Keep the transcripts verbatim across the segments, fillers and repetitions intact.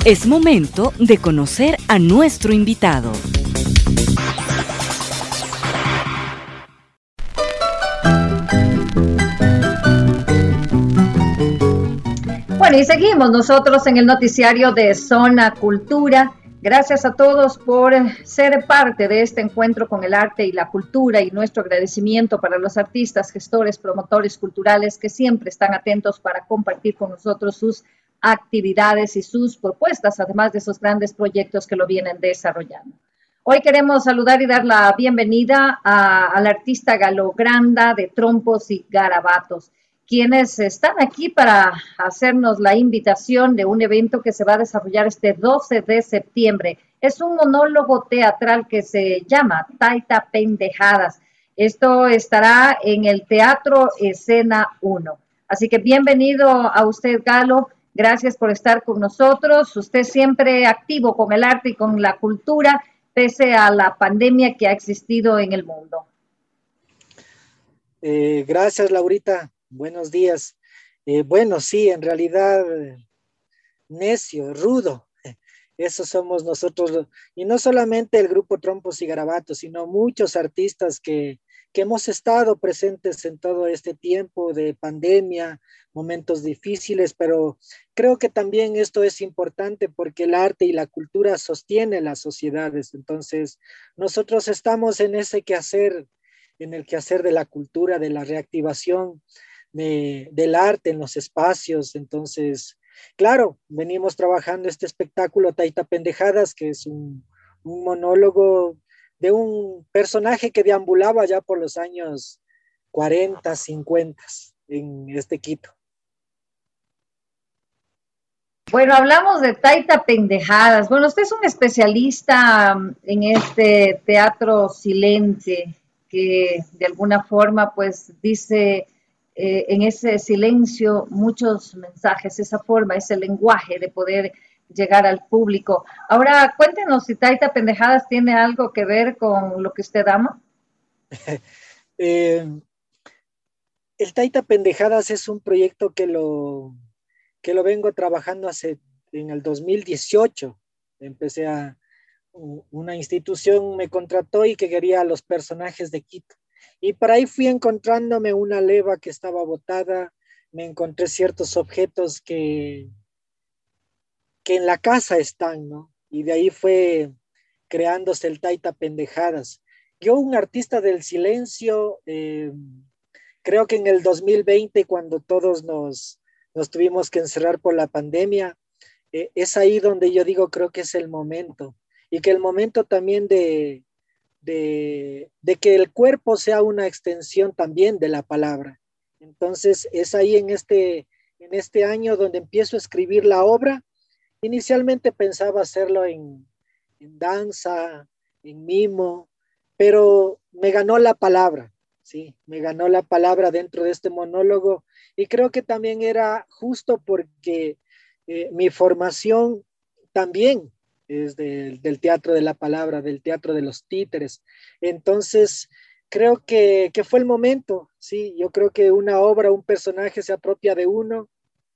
Es momento de conocer a nuestro invitado. Bueno, y seguimos nosotros en el noticiario de Zona Cultura. Gracias a todos por ser parte de este encuentro con el arte y la cultura, y nuestro agradecimiento para los artistas, gestores, promotores culturales que siempre están atentos para compartir con nosotros sus actividades y sus propuestas, además de esos grandes proyectos que lo vienen desarrollando. Hoy queremos saludar y dar la bienvenida a, al artista Galo Granda de Trompos y Garabatos, quienes están aquí para hacernos la invitación de un evento que se va a desarrollar este doce de septiembre. Es un monólogo teatral que se llama Taita Pendejadas. Esto estará en el Teatro Escena uno. Así que bienvenido a usted, Galo. Gracias por estar con nosotros. Usted siempre activo con el arte y con la cultura, pese a la pandemia que ha existido en el mundo. Eh, gracias, Laurita. Buenos días. Eh, bueno, sí, en realidad, necio, rudo. Eso somos nosotros. Y no solamente el grupo Trompos y Garabatos, sino muchos artistas que, que hemos estado presentes en todo este tiempo de pandemia, momentos difíciles, pero creo que también esto es importante porque el arte y la cultura sostienen las sociedades. Entonces, nosotros estamos en ese quehacer, en el quehacer de la cultura, de la reactivación de, del arte en los espacios. Entonces, claro, venimos trabajando este espectáculo Taita Pendejadas, que es un, un monólogo de un personaje que deambulaba ya por los años cuarenta, cincuenta en este Quito. Bueno, hablamos de Taita Pendejadas. Bueno, usted es un especialista en este teatro silente que de alguna forma pues dice eh, en ese silencio muchos mensajes, esa forma, ese lenguaje de poder llegar al público. Ahora, cuéntenos si Taita Pendejadas tiene algo que ver con lo que usted ama. eh, el Taita Pendejadas es un proyecto que lo, que lo vengo trabajando hace, en el dos mil dieciocho. Empecé a, una institución me contrató y que quería a los personajes de Quito. Y por ahí fui encontrándome una leva que estaba botada, me encontré ciertos objetos que, que en la casa están, ¿no? Y de ahí fue creándose el Taita Pendejadas. Yo, un artista del silencio, eh, creo que en el dos mil veinte, cuando todos nos, nos tuvimos que encerrar por la pandemia, eh, es ahí donde yo digo, creo que es el momento. Y que el momento también de, de, de que el cuerpo sea una extensión también de la palabra. Entonces, es ahí en este, en este año donde empiezo a escribir la obra. Inicialmente pensaba hacerlo en, en danza, en mimo, pero me ganó la palabra, ¿sí? Me ganó la palabra dentro de este monólogo y creo que también era justo porque eh, mi formación también es de, del teatro de la palabra, del teatro de los títeres. Entonces, creo que, que fue el momento, ¿sí? Yo creo que una obra, un personaje se apropia de uno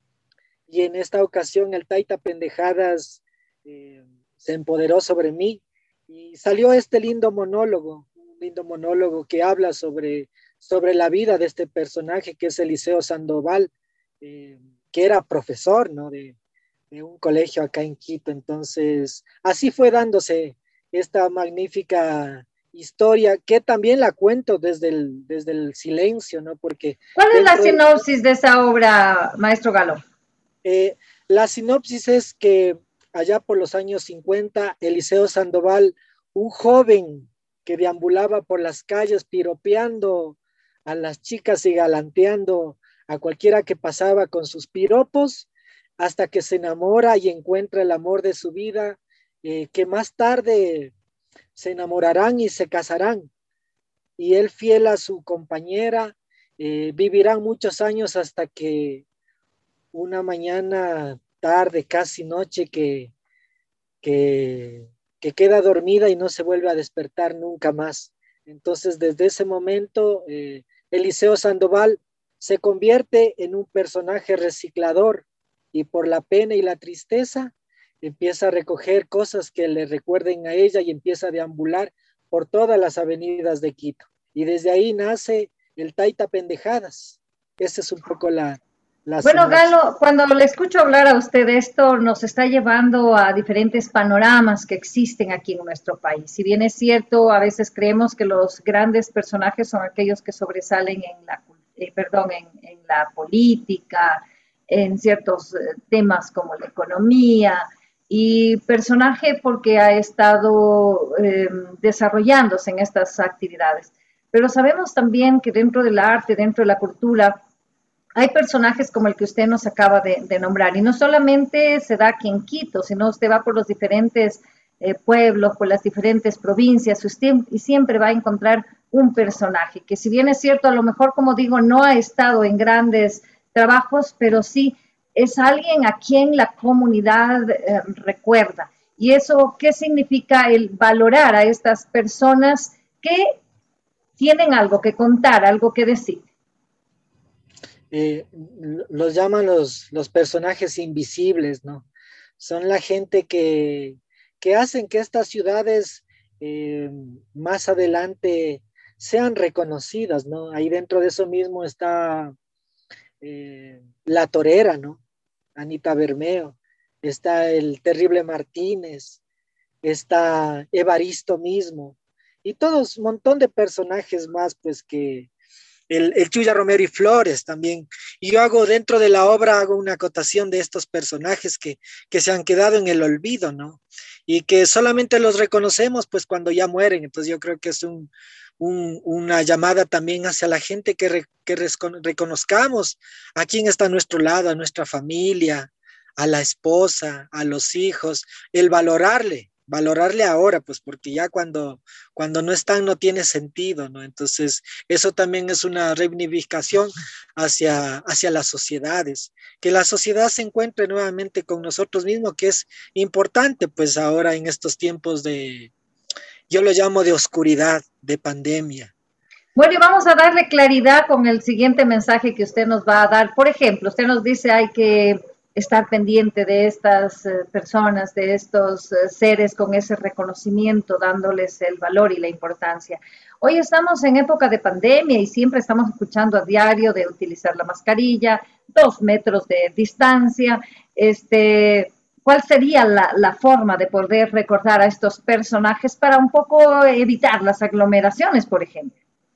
y en esta ocasión el Taita Pendejadas eh, se empoderó sobre mí y salió este lindo monólogo, un lindo monólogo que habla sobre, sobre la vida de este personaje que es Eliseo Sandoval, eh, que era profesor, ¿no? de, de un colegio acá en Quito. Entonces, así fue dándose esta magnífica historia, que también la cuento desde el, desde el silencio, ¿no? Porque ¿cuál es la sinopsis de, de esa obra, maestro Galo? Eh, la sinopsis es que allá por los años cincuenta, Eliseo Sandoval, un joven que deambulaba por las calles piropeando a las chicas y galanteando a cualquiera que pasaba con sus piropos, hasta que se enamora y encuentra el amor de su vida, eh, que más tarde se enamorarán y se casarán. Y él, fiel a su compañera, eh, vivirán muchos años hasta que una mañana, tarde, casi noche, que, que, que queda dormida y no se vuelve a despertar nunca más. Entonces, desde ese momento, eh, Eliseo Sandoval se convierte en un personaje reciclador y por la pena y la tristeza empieza a recoger cosas que le recuerden a ella y empieza a deambular por todas las avenidas de Quito. Y desde ahí nace el Taita Pendejadas. Esa es un poco la, la Bueno, sinopsis. Galo, cuando le escucho hablar a usted de esto, nos está llevando a diferentes panoramas que existen aquí en nuestro país. Si bien es cierto, a veces creemos que los grandes personajes son aquellos que sobresalen en la, eh, perdón, en, en la política, en ciertos eh, temas como la economía, y personaje porque ha estado eh, desarrollándose en estas actividades. Pero sabemos también que dentro del arte, dentro de la cultura, hay personajes como el que usted nos acaba de, de nombrar, y no solamente se da aquí en Quito, sino usted va por los diferentes eh, pueblos, por las diferentes provincias, usted y siempre va a encontrar un personaje, que si bien es cierto, a lo mejor, como digo, no ha estado en grandes trabajos, pero sí es alguien a quien la comunidad eh, recuerda. ¿Y eso qué significa el valorar a estas personas que tienen algo que contar, algo que decir? Eh, los llaman los, los personajes invisibles, ¿no? Son la gente que, que hacen que estas ciudades eh, más adelante sean reconocidas, ¿no? Ahí dentro de eso mismo está eh, La Torera, ¿no? Anita Bermeo, está el Terrible Martínez, está Evaristo mismo, y todos, un montón de personajes más, pues que el, el Chuya Romero y Flores también. Y yo hago dentro de la obra, hago una acotación de estos personajes que, que se han quedado en el olvido, ¿no? Y que solamente los reconocemos pues cuando ya mueren. Entonces yo creo que es un, un, una llamada también hacia la gente que, re, que reconozcamos a quién está a nuestro lado, a nuestra familia, a la esposa, a los hijos, el valorarle, valorarle ahora, pues porque ya cuando, cuando no están no tiene sentido, ¿no? Entonces, eso también es una reivindicación hacia, hacia las sociedades, que la sociedad se encuentre nuevamente con nosotros mismos, que es importante, pues ahora en estos tiempos de, yo lo llamo de oscuridad, de pandemia. Bueno, y vamos a darle claridad con el siguiente mensaje que usted nos va a dar. Por ejemplo, usted nos dice hay que estar pendiente de estas eh, personas, de estos eh, seres con ese reconocimiento, dándoles el valor y la importancia. Hoy estamos en época de pandemia y siempre estamos escuchando a diario de utilizar la mascarilla, dos metros de distancia. Este, ¿cuál sería la, la forma de poder recordar a estos personajes para un poco evitar las aglomeraciones, por ejemplo?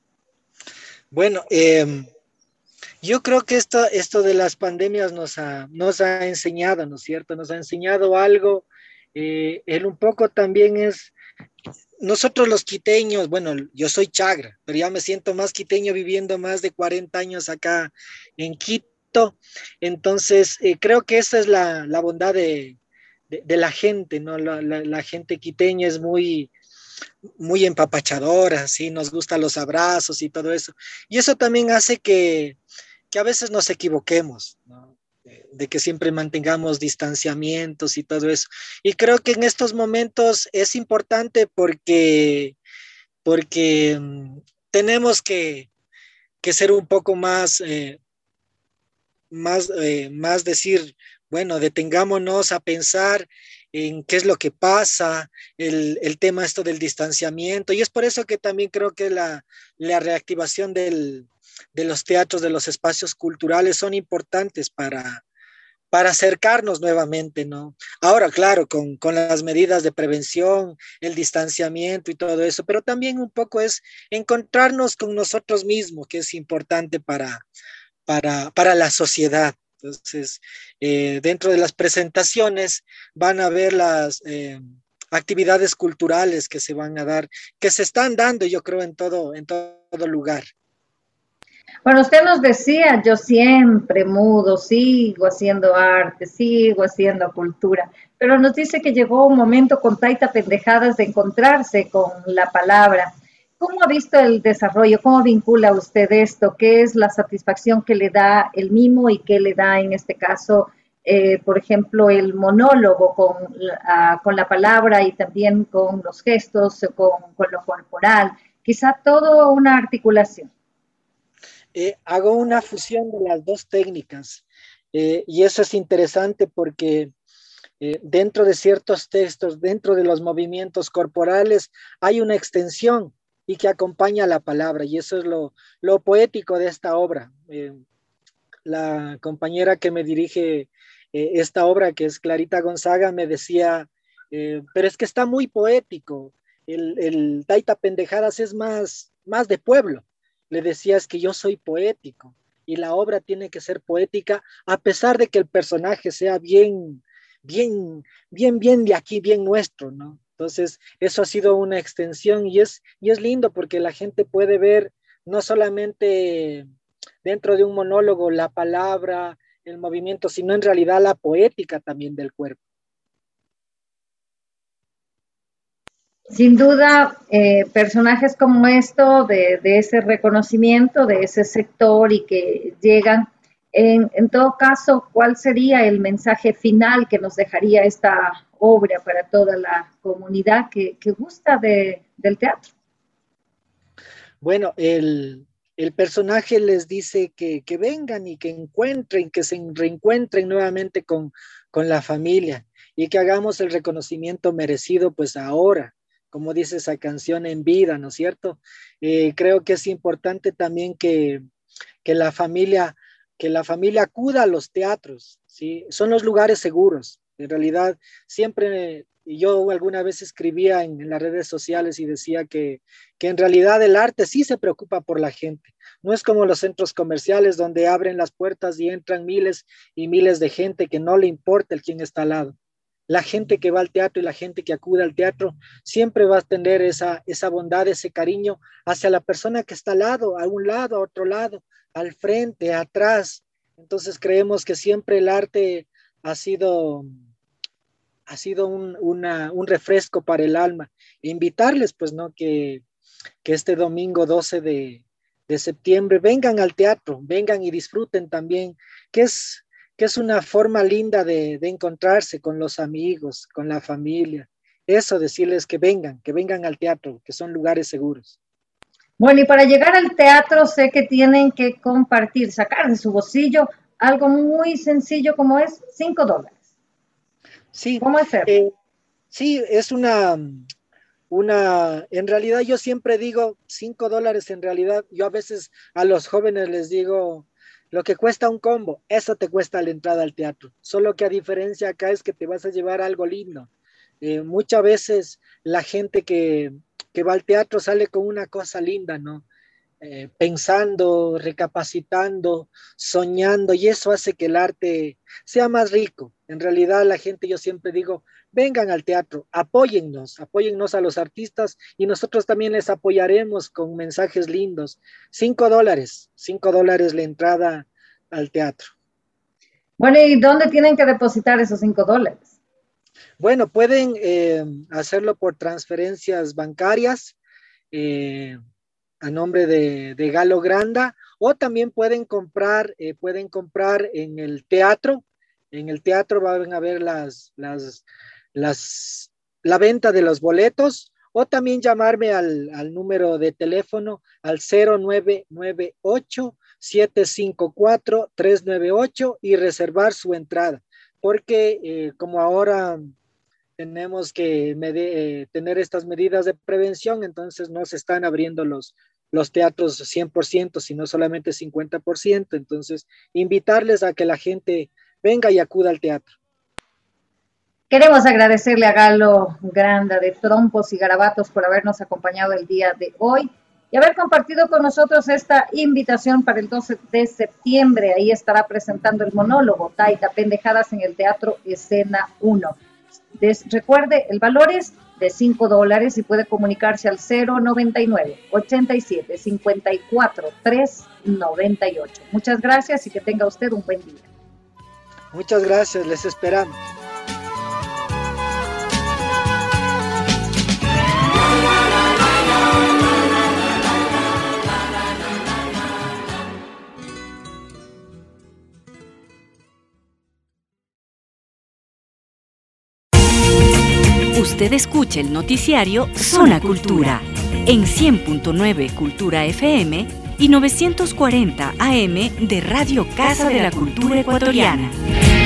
Bueno, eh, yo creo que esto, esto de las pandemias nos ha, nos ha enseñado, ¿no es cierto? Nos ha enseñado algo. Eh, él un poco también es, nosotros los quiteños, bueno, yo soy chagra, pero ya me siento más quiteño viviendo más de cuarenta años acá en Quito. Entonces, eh, creo que esa es la, la bondad de, de, de, la gente, ¿no? La, la, la gente quiteña es muy, muy empapachadora, ¿sí? Nos gustan los abrazos y todo eso. Y eso también hace que, que a veces nos equivoquemos, ¿no? De, de que siempre mantengamos distanciamientos y todo eso. Y creo que en estos momentos es importante porque, porque um, tenemos que, que ser un poco más, eh, más, eh, más decir, bueno, detengámonos a pensar en qué es lo que pasa, el, el tema esto del distanciamiento, y es por eso que también creo que la, la reactivación del, de los teatros, de los espacios culturales son importantes para, para acercarnos nuevamente, ¿no? Ahora, claro, con, con las medidas de prevención, el distanciamiento y todo eso, pero también un poco es encontrarnos con nosotros mismos, que es importante para, para, para la sociedad. Entonces, eh, dentro de las presentaciones van a ver las eh, actividades culturales que se van a dar, que se están dando, yo creo, en todo, en todo lugar. Bueno, usted nos decía, yo siempre mudo, sigo haciendo arte, sigo haciendo cultura, pero nos dice que llegó un momento con Taita Pendejadas de encontrarse con la palabra. ¿Cómo ha visto el desarrollo? ¿Cómo vincula usted esto? ¿Qué es la satisfacción que le da el mimo y qué le da en este caso, eh, por ejemplo, el monólogo con la, con la palabra y también con los gestos, con, con lo corporal? Quizá todo una articulación. Eh, hago una fusión de las dos técnicas eh, y eso es interesante porque eh, dentro de ciertos textos, dentro de los movimientos corporales, hay una extensión y que acompaña la palabra, y eso es lo, lo poético de esta obra. Eh, la compañera que me dirige eh, esta obra, que es Clarita Gonzaga, me decía, eh, pero es que está muy poético, el, el Taita Pendejadas es más, más de pueblo. Le decía, es que yo soy poético, y la obra tiene que ser poética, a pesar de que el personaje sea bien, bien, bien, bien de aquí, bien nuestro, ¿no? Entonces, eso ha sido una extensión, y es, y es lindo porque la gente puede ver no solamente dentro de un monólogo la palabra, el movimiento, sino en realidad la poética también del cuerpo. Sin duda, eh, personajes como esto, de, de ese reconocimiento, de ese sector y que llegan, en, en todo caso, ¿cuál sería el mensaje final que nos dejaría esta obra para toda la comunidad que, que gusta de, del teatro? Bueno, el, el personaje les dice que, que vengan y que encuentren, que se reencuentren nuevamente con, con la familia y que hagamos el reconocimiento merecido pues ahora, como dice esa canción, en vida, ¿no es cierto? Eh, creo que es importante también que, que la familia, que la familia acuda a los teatros, ¿sí? Son los lugares seguros. En realidad, siempre, yo alguna vez escribía en, en las redes sociales y decía que, que en realidad el arte sí se preocupa por la gente. No es como los centros comerciales donde abren las puertas y entran miles y miles de gente que no le importa el quién está al lado. La gente que va al teatro y la gente que acude al teatro siempre va a tener esa, esa bondad, ese cariño hacia la persona que está al lado, a un lado, a otro lado, al frente, atrás. Entonces creemos que siempre el arte ha sido, ha sido un, una, un refresco para el alma. E invitarles, pues, ¿no? Que, que este domingo doce de, de septiembre vengan al teatro, vengan y disfruten también, que es... que es una forma linda de, de encontrarse con los amigos, con la familia. Eso, decirles que vengan, que vengan al teatro, que son lugares seguros. Bueno, y para llegar al teatro sé que tienen que compartir, sacar de su bolsillo algo muy sencillo como es cinco dólares. Sí. ¿Cómo hacerlo? Eh, sí, es una, una, en realidad yo siempre digo cinco dólares en realidad. Yo a veces a los jóvenes les digo, lo que cuesta un combo, eso te cuesta la entrada al teatro. Solo que a diferencia acá es que te vas a llevar algo lindo. Eh, muchas veces la gente que, que va al teatro sale con una cosa linda, ¿no? Eh, pensando, recapacitando, soñando, y eso hace que el arte sea más rico. En realidad la gente, yo siempre digo, vengan al teatro, apóyennos, apóyennos a los artistas y nosotros también les apoyaremos con mensajes lindos. Cinco dólares, cinco dólares la entrada al teatro. Bueno, ¿y dónde tienen que depositar esos cinco dólares? Bueno, pueden eh, hacerlo por transferencias bancarias, eh, a nombre de, de Galo Granda, o también pueden comprar, eh, pueden comprar en el teatro. En el teatro van a ver las, las, las, la venta de los boletos, o también llamarme al, al número de teléfono al cero nueve nueve ocho, siete cinco cuatro, tres nueve ocho y reservar su entrada, porque eh, como ahora tenemos que eh, tener estas medidas de prevención, entonces no se están abriendo los, los teatros cien por ciento, sino solamente cincuenta por ciento. Entonces, invitarles a que la gente venga y acuda al teatro. Queremos agradecerle a Galo Granda de Trompos y Garabatos por habernos acompañado el día de hoy y haber compartido con nosotros esta invitación para el doce de septiembre. Ahí estará presentando el monólogo Taita Pendejadas en el Teatro Escena uno. Des, recuerde, el valor es de cinco dólares y puede comunicarse al cero noventa y nueve, ochenta y siete, cincuenta y cuatro, tres noventa y ocho. Muchas gracias y que tenga usted un buen día. Muchas gracias, les esperamos. Usted escucha el noticiario Zona Cultura en cien punto nueve Cultura F M y novecientos cuarenta A M de Radio Casa de la Cultura Ecuatoriana.